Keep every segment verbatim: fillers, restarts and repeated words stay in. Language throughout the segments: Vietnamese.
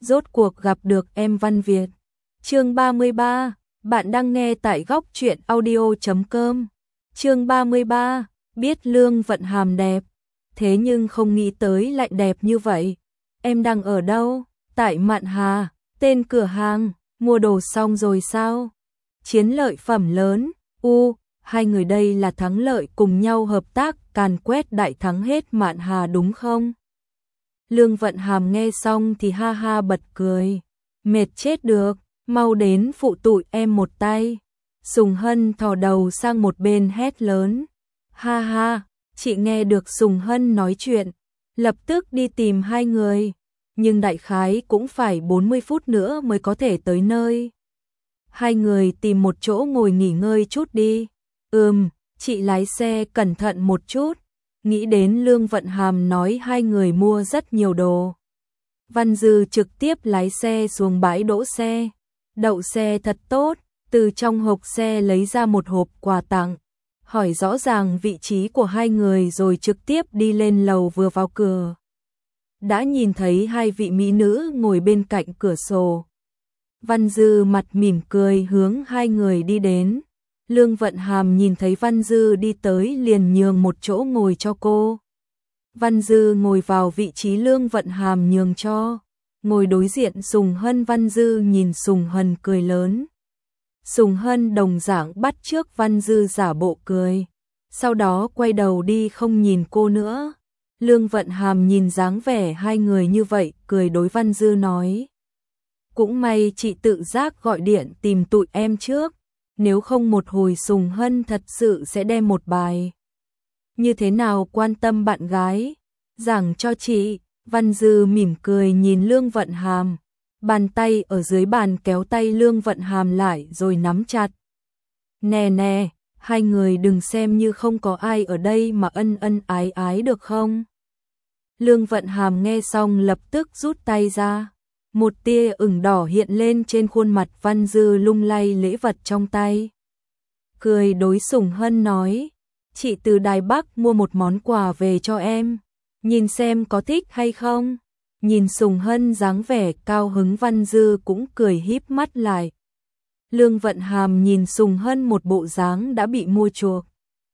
rốt cuộc gặp được em Văn Việt. Chương ba mươi ba, bạn đang nghe tại góc truyện audio chấm com. Chương ba mươi ba, biết Lương Vận Hàm đẹp, thế nhưng không nghĩ tới lại đẹp như vậy. Em đang ở đâu? Tại Mạn Hà, tên cửa hàng, mua đồ xong rồi sao? Chiến lợi phẩm lớn, u, hai người đây là thắng lợi cùng nhau hợp tác càn quét đại thắng hết Mạn Hà đúng không? Lương Vận Hàm nghe xong thì ha ha bật cười, mệt chết được, mau đến phụ tụi em một tay. Sùng Hân thò đầu sang một bên hét lớn, ha ha, chị nghe được Sùng Hân nói chuyện, lập tức đi tìm hai người, nhưng đại khái cũng phải bốn mươi phút nữa mới có thể tới nơi. Hai người tìm một chỗ ngồi nghỉ ngơi chút đi. Ừm, chị lái xe cẩn thận một chút. Nghĩ đến Lương Vận Hàm nói hai người mua rất nhiều đồ. Văn Dư trực tiếp lái xe xuống bãi đỗ xe. Đậu xe thật tốt, từ trong hộp xe lấy ra một hộp quà tặng. Hỏi rõ ràng vị trí của hai người rồi trực tiếp đi lên lầu. Vừa vào cửa đã nhìn thấy hai vị mỹ nữ ngồi bên cạnh cửa sổ. Văn Dư mặt mỉm cười hướng hai người đi đến. Lương Vận Hàm nhìn thấy Văn Dư đi tới liền nhường một chỗ ngồi cho cô. Văn Dư ngồi vào vị trí Lương Vận Hàm nhường cho, ngồi đối diện Sùng Hân. Văn Dư nhìn Sùng Hân cười lớn. Sùng Hân đồng dạng bắt chước Văn Dư giả bộ cười, sau đó quay đầu đi không nhìn cô nữa. Lương Vận Hàm nhìn dáng vẻ hai người như vậy, cười đối Văn Dư nói, cũng may chị tự giác gọi điện tìm tụi em trước, nếu không một hồi Sùng Hân thật sự sẽ đem một bài như thế nào quan tâm bạn gái giảng cho chị. Văn Dư mỉm cười nhìn Lương Vận Hàm, bàn tay ở dưới bàn kéo tay Lương Vận Hàm lại rồi nắm chặt. Nè nè, hai người đừng xem như không có ai ở đây mà ân ân ái ái được không? Lương Vận Hàm nghe xong lập tức rút tay ra. Một tia ửng đỏ hiện lên trên khuôn mặt. Văn Dư lung lay lễ vật trong tay, cười đối Sùng Hân nói, chị từ Đài Bắc mua một món quà về cho em, nhìn xem có thích hay không. Nhìn Sùng Hân dáng vẻ cao hứng, Văn Dư cũng cười híp mắt lại. Lương Vận Hàm nhìn Sùng Hân một bộ dáng đã bị mua chuộc,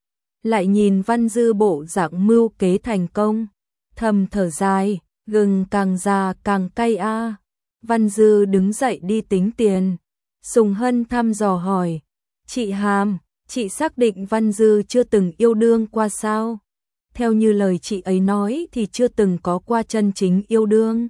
lại nhìn Văn Dư bộ dạng mưu kế thành công, thầm thở dài, gừng càng già càng cay a. À. Văn Dư đứng dậy đi tính tiền. Sùng Hân thăm dò hỏi, chị Hàm, chị xác định Văn Dư chưa từng yêu đương qua sao? Theo như lời chị ấy nói thì chưa từng có qua chân chính yêu đương.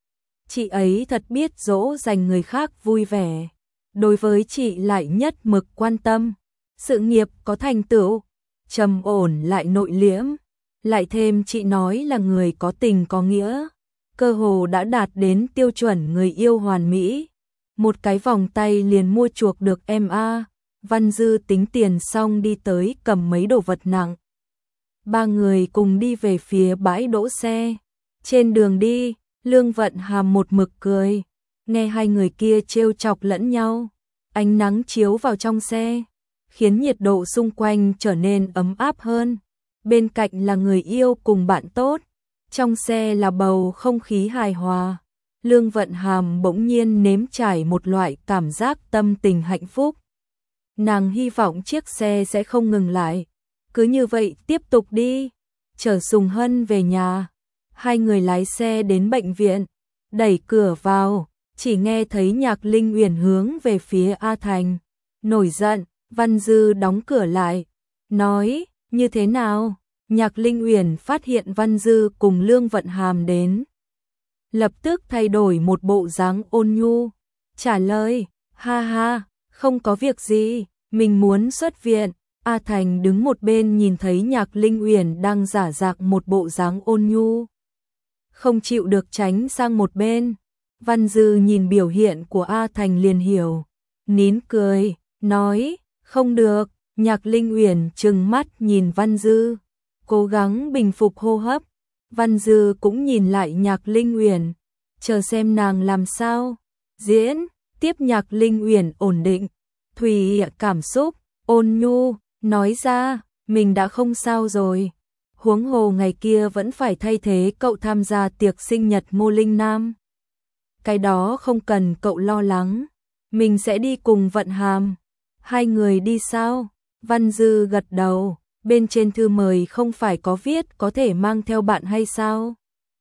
Chị ấy thật biết dỗ dành người khác vui vẻ, đối với chị lại nhất mực quan tâm, sự nghiệp có thành tựu, trầm ổn lại nội liễm, lại thêm chị nói là người có tình có nghĩa, cơ hồ đã đạt đến tiêu chuẩn người yêu hoàn mỹ. Một cái vòng tay liền mua chuộc được em a. À. Văn Dư tính tiền xong đi tới cầm mấy đồ vật nặng. Ba người cùng đi về phía bãi đỗ xe. Trên đường đi, Lương Vận Hàm một mực cười, nghe hai người kia trêu chọc lẫn nhau. Ánh nắng chiếu vào trong xe, khiến nhiệt độ xung quanh trở nên ấm áp hơn. Bên cạnh là người yêu cùng bạn tốt, trong xe là bầu không khí hài hòa. Lương Vận Hàm bỗng nhiên nếm trải một loại cảm giác tâm tình hạnh phúc. Nàng hy vọng chiếc xe sẽ không ngừng lại, cứ như vậy tiếp tục đi, chở Sùng Hân về nhà. Hai người lái xe đến bệnh viện, đẩy cửa vào, chỉ nghe thấy Nhạc Linh Uyển hướng về phía A Thành, nổi giận. Văn Dư đóng cửa lại, nói, như thế nào? Nhạc Linh Uyển phát hiện Văn Dư cùng Lương Vận Hàm đến, lập tức thay đổi một bộ dáng ôn nhu, trả lời, ha ha, không có việc gì, mình muốn xuất viện. A Thành đứng một bên nhìn thấy Nhạc Linh Uyển đang giả dạng một bộ dáng ôn nhu, không chịu được tránh sang một bên. Văn Dư nhìn biểu hiện của A Thành liền hiểu, nín cười, nói, không được. Nhạc Linh Uyển trừng mắt nhìn Văn Dư, cố gắng bình phục hô hấp. Văn Dư cũng nhìn lại Nhạc Linh Uyển, chờ xem nàng làm sao diễn tiếp. Nhạc Linh Uyển ổn định, thùy cảm xúc, ôn nhu, nói ra, mình đã không sao rồi. Huống hồ ngày kia vẫn phải thay thế cậu tham gia tiệc sinh nhật Ngô Linh Nam. cái đó không cần cậu lo lắng, mình sẽ đi cùng Vận Hàm. Hai người đi sao? Văn Dư gật đầu, bên trên thư mời không phải có viết có thể mang theo bạn hay sao?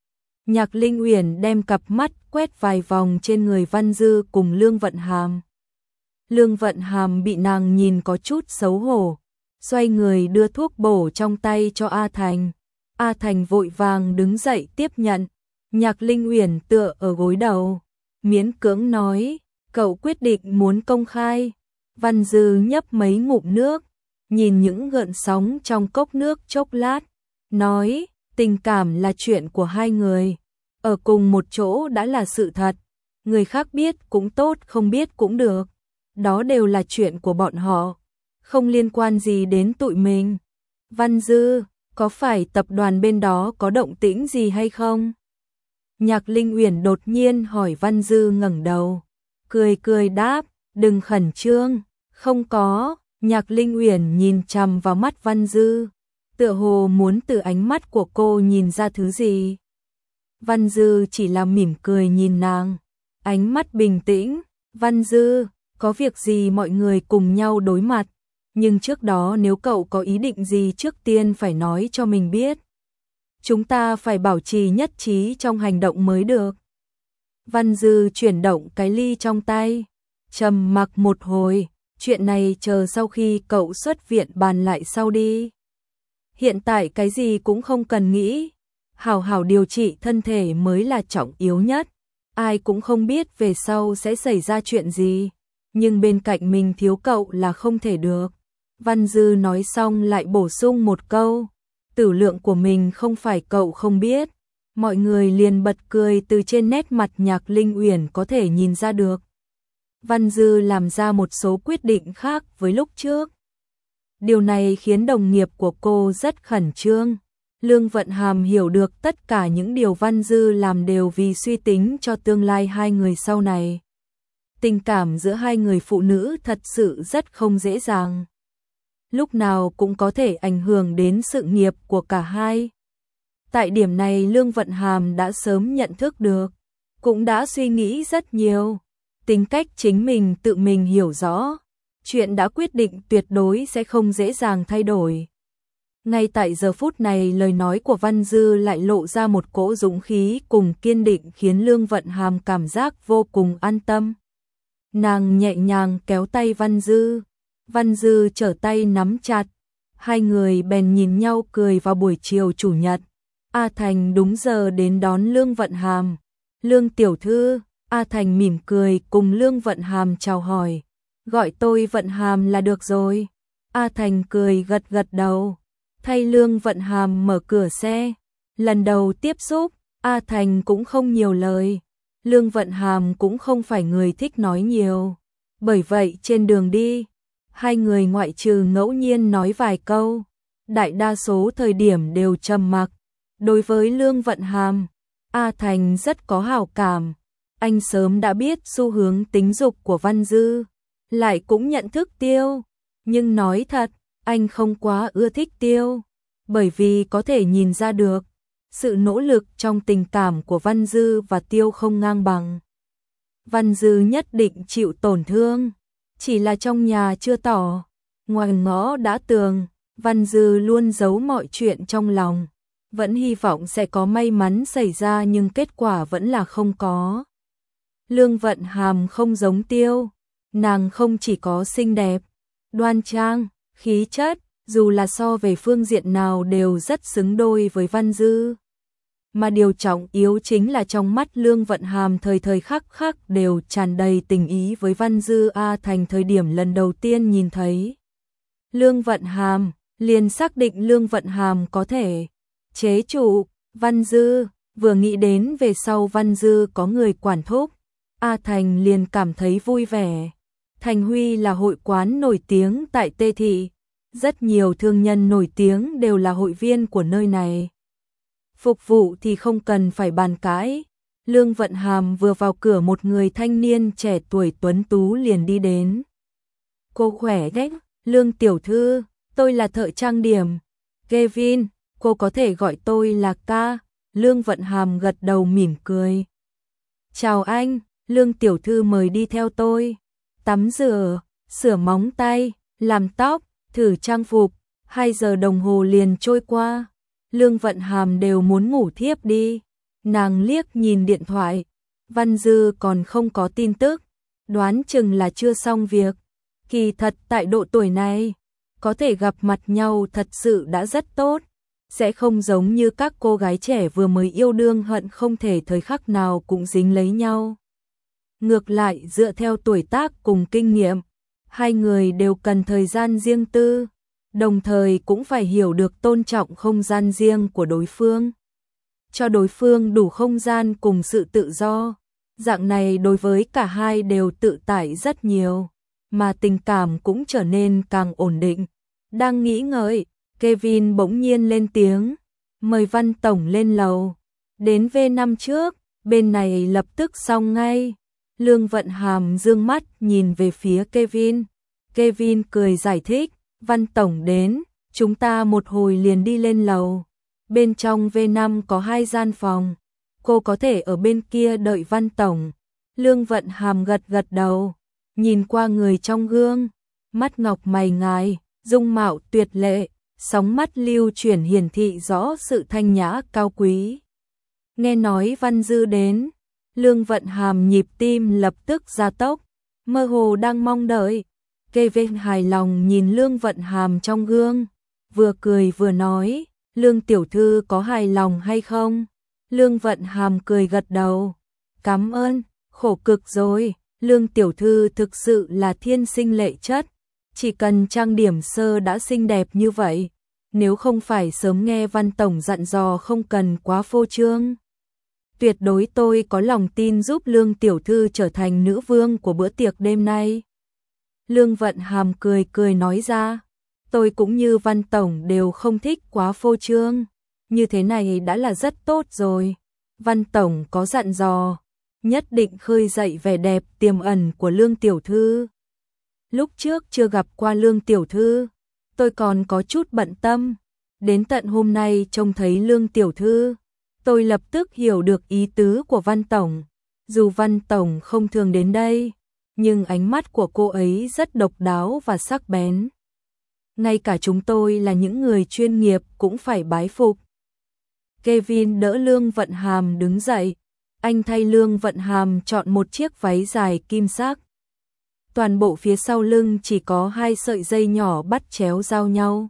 Nhạc Linh Uyển đem cặp mắt quét vài vòng trên người Văn Dư cùng Lương Vận Hàm. Lương Vận Hàm bị nàng nhìn có chút xấu hổ, xoay người đưa thuốc bổ trong tay cho A Thành. A Thành vội vàng đứng dậy tiếp nhận. Nhạc Linh Uyển tựa ở gối đầu, miễn cưỡng nói, cậu quyết định muốn công khai. Văn Dư nhấp mấy ngụm nước, nhìn những gợn sóng trong cốc nước chốc lát, nói, tình cảm là chuyện của hai người, ở cùng một chỗ đã là sự thật, người khác biết cũng tốt không biết cũng được, đó đều là chuyện của bọn họ, không liên quan gì đến tụi mình. Văn Dư, có phải tập đoàn bên đó có động tĩnh gì hay không? Nhạc Linh Uyển đột nhiên hỏi. Văn Dư ngẩng đầu, cười cười đáp, đừng khẩn trương, không có. Nhạc Linh Uyển nhìn chằm vào mắt Văn Dư, tựa hồ muốn từ ánh mắt của cô nhìn ra thứ gì. Văn Dư chỉ là mỉm cười nhìn nàng, ánh mắt bình tĩnh. Văn Dư, có việc gì mọi người cùng nhau đối mặt, nhưng trước đó nếu cậu có ý định gì trước tiên phải nói cho mình biết. Chúng ta phải bảo trì nhất trí trong hành động mới được. Văn Dư chuyển động cái ly trong tay, trầm mặc một hồi, chuyện này chờ sau khi cậu xuất viện bàn lại sau đi. Hiện tại cái gì cũng không cần nghĩ, hảo hảo điều trị thân thể mới là trọng yếu nhất. Ai cũng không biết về sau sẽ xảy ra chuyện gì, nhưng bên cạnh mình thiếu cậu là không thể được. Văn Dư nói xong lại bổ sung một câu, tử lượng của mình không phải cậu không biết. Mọi người liền bật cười, từ trên nét mặt Nhạc Linh Uyển có thể nhìn ra được. Văn Dư làm ra một số quyết định khác với lúc trước. Điều này khiến đồng nghiệp của cô rất khẩn trương. Lương Vận Hàm hiểu được tất cả những điều Văn Dư làm đều vì suy tính cho tương lai hai người sau này. Tình cảm giữa hai người phụ nữ thật sự rất không dễ dàng. Lúc nào cũng có thể ảnh hưởng đến sự nghiệp của cả hai. Tại điểm này Lương Vận Hàm đã sớm nhận thức được, cũng đã suy nghĩ rất nhiều. Tính cách chính mình tự mình hiểu rõ, chuyện đã quyết định tuyệt đối sẽ không dễ dàng thay đổi. Ngay tại giờ phút này lời nói của Văn Dư lại lộ ra một cỗ dũng khí cùng kiên định khiến Lương Vận Hàm cảm giác vô cùng an tâm. Nàng nhẹ nhàng kéo tay Văn Dư, Văn Dư trở tay nắm chặt, hai người bèn nhìn nhau cười. Vào buổi chiều chủ nhật, A Thành đúng giờ đến đón Lương Vận Hàm. Lương tiểu thư, A Thành mỉm cười cùng Lương Vận Hàm chào hỏi, gọi tôi Vận Hàm là được rồi. A Thành cười gật gật đầu, thay Lương Vận Hàm mở cửa xe. Lần đầu tiếp xúc, A Thành cũng không nhiều lời. Lương Vận Hàm cũng không phải người thích nói nhiều, bởi vậy trên đường đi, hai người ngoại trừ ngẫu nhiên nói vài câu, đại đa số thời điểm đều trầm mặc. Đối với Lương Vận Hàm, A Thành rất có hảo cảm. Anh sớm đã biết xu hướng tính dục của Văn Dư, lại cũng nhận thức Tiêu. Nhưng nói thật, anh không quá ưa thích Tiêu, bởi vì có thể nhìn ra được, sự nỗ lực trong tình cảm của Văn Dư và Tiêu không ngang bằng. Văn Dư nhất định chịu tổn thương, chỉ là trong nhà chưa tỏ, ngoài ngõ đã tường. Văn Dư luôn giấu mọi chuyện trong lòng, vẫn hy vọng sẽ có may mắn xảy ra nhưng kết quả vẫn là không có. Lương Vận Hàm không giống Tiêu, nàng không chỉ có xinh đẹp, đoan trang, khí chất, dù là so về phương diện nào đều rất xứng đôi với Văn Dư. Mà điều trọng yếu chính là trong mắt Lương Vận Hàm thời thời khắc khắc đều tràn đầy tình ý với Văn Dư. A Thành thời điểm lần đầu tiên nhìn thấy Lương Vận Hàm, liền xác định Lương Vận Hàm có thể chế trụ Văn Dư. Vừa nghĩ đến về sau Văn Dư có người quản thúc, A Thành liền cảm thấy vui vẻ. Thành Huy là hội quán nổi tiếng tại Tê Thị, rất nhiều thương nhân nổi tiếng đều là hội viên của nơi này. Phục vụ thì không cần phải bàn cãi. Lương Vận Hàm vừa vào cửa, một người thanh niên trẻ tuổi tuấn tú liền đi đến. Cô khỏe đấy, Lương tiểu thư, tôi là thợ trang điểm Kevin, cô có thể gọi tôi là ca. Lương Vận Hàm gật đầu mỉm cười. Chào anh, Lương tiểu thư mời đi theo tôi. Tắm rửa, sửa móng tay, làm tóc, thử trang phục, hai giờ đồng hồ liền trôi qua. Lương Vận Hàm đều muốn ngủ thiếp đi. Nàng liếc nhìn điện thoại, Văn Dư còn không có tin tức, đoán chừng là chưa xong việc. Kỳ thật tại độ tuổi này, có thể gặp mặt nhau thật sự đã rất tốt, sẽ không giống như các cô gái trẻ vừa mới yêu đương hận không thể thời khắc nào cũng dính lấy nhau. Ngược lại dựa theo tuổi tác cùng kinh nghiệm, hai người đều cần thời gian riêng tư, đồng thời cũng phải hiểu được tôn trọng không gian riêng của đối phương. Cho đối phương đủ không gian cùng sự tự do, dạng này đối với cả hai đều tự tại rất nhiều, mà tình cảm cũng trở nên càng ổn định. Đang nghĩ ngợi, Kevin bỗng nhiên lên tiếng, mời Văn Tổng lên lầu. Đến vê năm trước, bên này lập tức xong ngay. Lương Vận Hàm dương mắt nhìn về phía Kevin. Kevin cười giải thích, Văn Tổng đến, chúng ta một hồi liền đi lên lầu. Bên trong vê năm có hai gian phòng, cô có thể ở bên kia đợi Văn Tổng. Lương Vận Hàm gật gật đầu, nhìn qua người trong gương, mắt ngọc mày ngài, dung mạo tuyệt lệ, sóng mắt lưu chuyển hiển thị rõ sự thanh nhã cao quý. Nghe nói Văn Dư đến, Lương Vận Hàm nhịp tim lập tức gia tốc, mơ hồ đang mong đợi. Kevin hài lòng nhìn Lương Vận Hàm trong gương, vừa cười vừa nói, Lương tiểu thư có hài lòng hay không? Lương Vận Hàm cười gật đầu, cảm ơn, khổ cực rồi, Lương tiểu thư thực sự là thiên sinh lệ chất, chỉ cần trang điểm sơ đã xinh đẹp như vậy, nếu không phải sớm nghe Văn Tổng dặn dò không cần quá phô trương. Tuyệt đối tôi có lòng tin giúp Lương tiểu thư trở thành nữ vương của bữa tiệc đêm nay. Lương Vận Hàm cười cười nói ra, tôi cũng như Văn Tổng đều không thích quá phô trương, như thế này đã là rất tốt rồi. Văn Tổng có dặn dò, nhất định khơi dậy vẻ đẹp tiềm ẩn của Lương tiểu thư. Lúc trước chưa gặp qua Lương tiểu thư, tôi còn có chút bận tâm, đến tận hôm nay trông thấy Lương tiểu thư, tôi lập tức hiểu được ý tứ của Văn Tổng. Dù Văn Tổng không thường đến đây, nhưng ánh mắt của cô ấy rất độc đáo và sắc bén. Ngay cả chúng tôi là những người chuyên nghiệp cũng phải bái phục. Kevin đỡ Lương Vận Hàm đứng dậy, anh thay Lương Vận Hàm chọn một chiếc váy dài kim sắc. Toàn bộ phía sau lưng chỉ có hai sợi dây nhỏ bắt chéo giao nhau,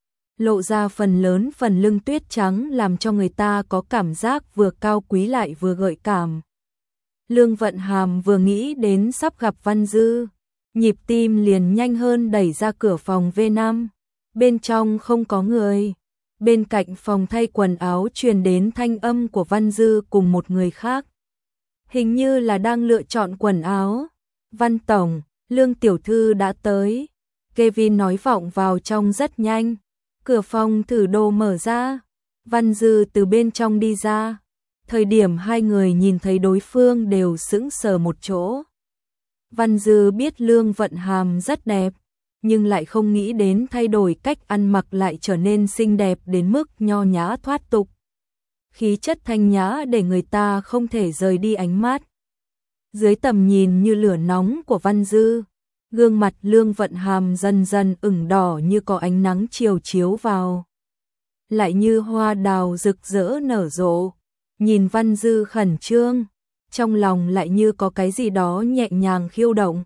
lộ ra phần lớn phần lưng tuyết trắng làm cho người ta có cảm giác vừa cao quý lại vừa gợi cảm. Lương Vận Hàm vừa nghĩ đến sắp gặp Văn Dư, nhịp tim liền nhanh hơn đẩy ra cửa phòng vê năm. Bên trong không có người. Bên cạnh phòng thay quần áo truyền đến thanh âm của Văn Dư cùng một người khác. Hình như là đang lựa chọn quần áo. Văn Tổng, Lương tiểu thư đã tới. Kevin nói vọng vào trong rất nhanh. Cửa phòng thử đồ mở ra. Văn Dư từ bên trong đi ra. Thời điểm hai người nhìn thấy đối phương đều sững sờ một chỗ. Văn Dư biết Lương Vận Hàm rất đẹp, nhưng lại không nghĩ đến thay đổi cách ăn mặc lại trở nên xinh đẹp đến mức nho nhã thoát tục. Khí chất thanh nhã để người ta không thể rời đi ánh mắt. Dưới tầm nhìn như lửa nóng của Văn Dư, gương mặt Lương Vận Hàm dần dần ửng đỏ như có ánh nắng chiều chiếu vào. Lại như hoa đào rực rỡ nở rộ. Nhìn Văn Dư khẩn trương, trong lòng lại như có cái gì đó nhẹ nhàng khiêu động.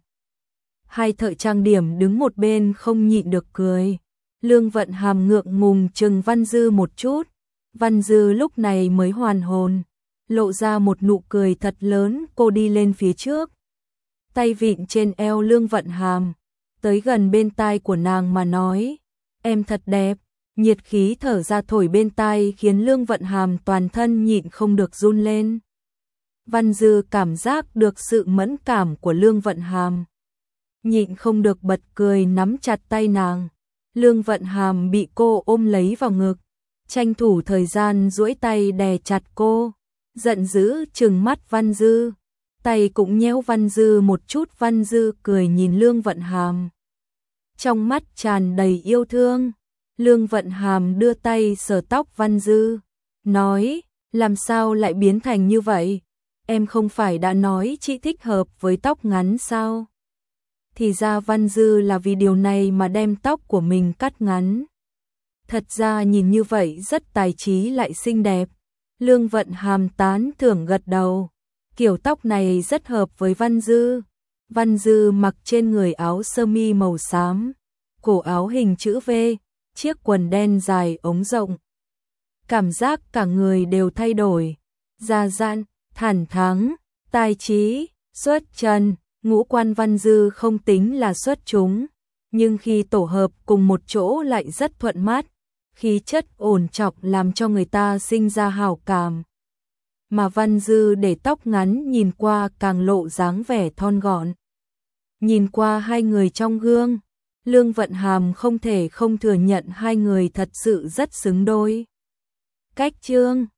Hai thợ trang điểm đứng một bên không nhịn được cười. Lương Vận Hàm ngượng ngùng chừng Văn Dư một chút. Văn Dư lúc này mới hoàn hồn, lộ ra một nụ cười thật lớn. Cô đi lên phía trước, tay vịn trên eo Lương Vận Hàm, tới gần bên tai của nàng mà nói, em thật đẹp. Nhiệt khí thở ra thổi bên tai khiến Lương Vận Hàm toàn thân nhịn không được run lên. Văn Dư cảm giác được sự mẫn cảm của Lương Vận Hàm, nhịn không được bật cười nắm chặt tay nàng. Lương Vận Hàm bị cô ôm lấy vào ngực, tranh thủ thời gian duỗi tay đè chặt cô, giận dữ trừng mắt Văn Dư, tay cũng nhéo Văn Dư một chút. Văn Dư cười nhìn Lương Vận Hàm, trong mắt tràn đầy yêu thương. Lương Vận Hàm đưa tay sờ tóc Văn Dư, nói, làm sao lại biến thành như vậy? em không phải đã nói chị thích hợp với tóc ngắn sao? Thì ra Văn Dư là vì điều này mà đem tóc của mình cắt ngắn. Thật ra nhìn như vậy rất tài trí lại xinh đẹp. Lương Vận Hàm tán thưởng gật đầu. Kiểu tóc này rất hợp với Văn Dư. Văn Dư mặc trên người áo sơ mi màu xám, cổ áo hình chữ V, chiếc quần đen dài ống rộng. Cảm giác cả người đều thay đổi, già dặn, thẳng thắn, tài trí, xuất trần. Ngũ quan Văn Dư không tính là xuất chúng, nhưng khi tổ hợp cùng một chỗ lại rất thuận mắt, khí chất ổn trọng làm cho người ta sinh ra hảo cảm. Mà Văn Dư để tóc ngắn nhìn qua càng lộ dáng vẻ thon gọn. Nhìn qua hai người trong gương, Lương Vận Hàm không thể không thừa nhận hai người thật sự rất xứng đôi. Cách chương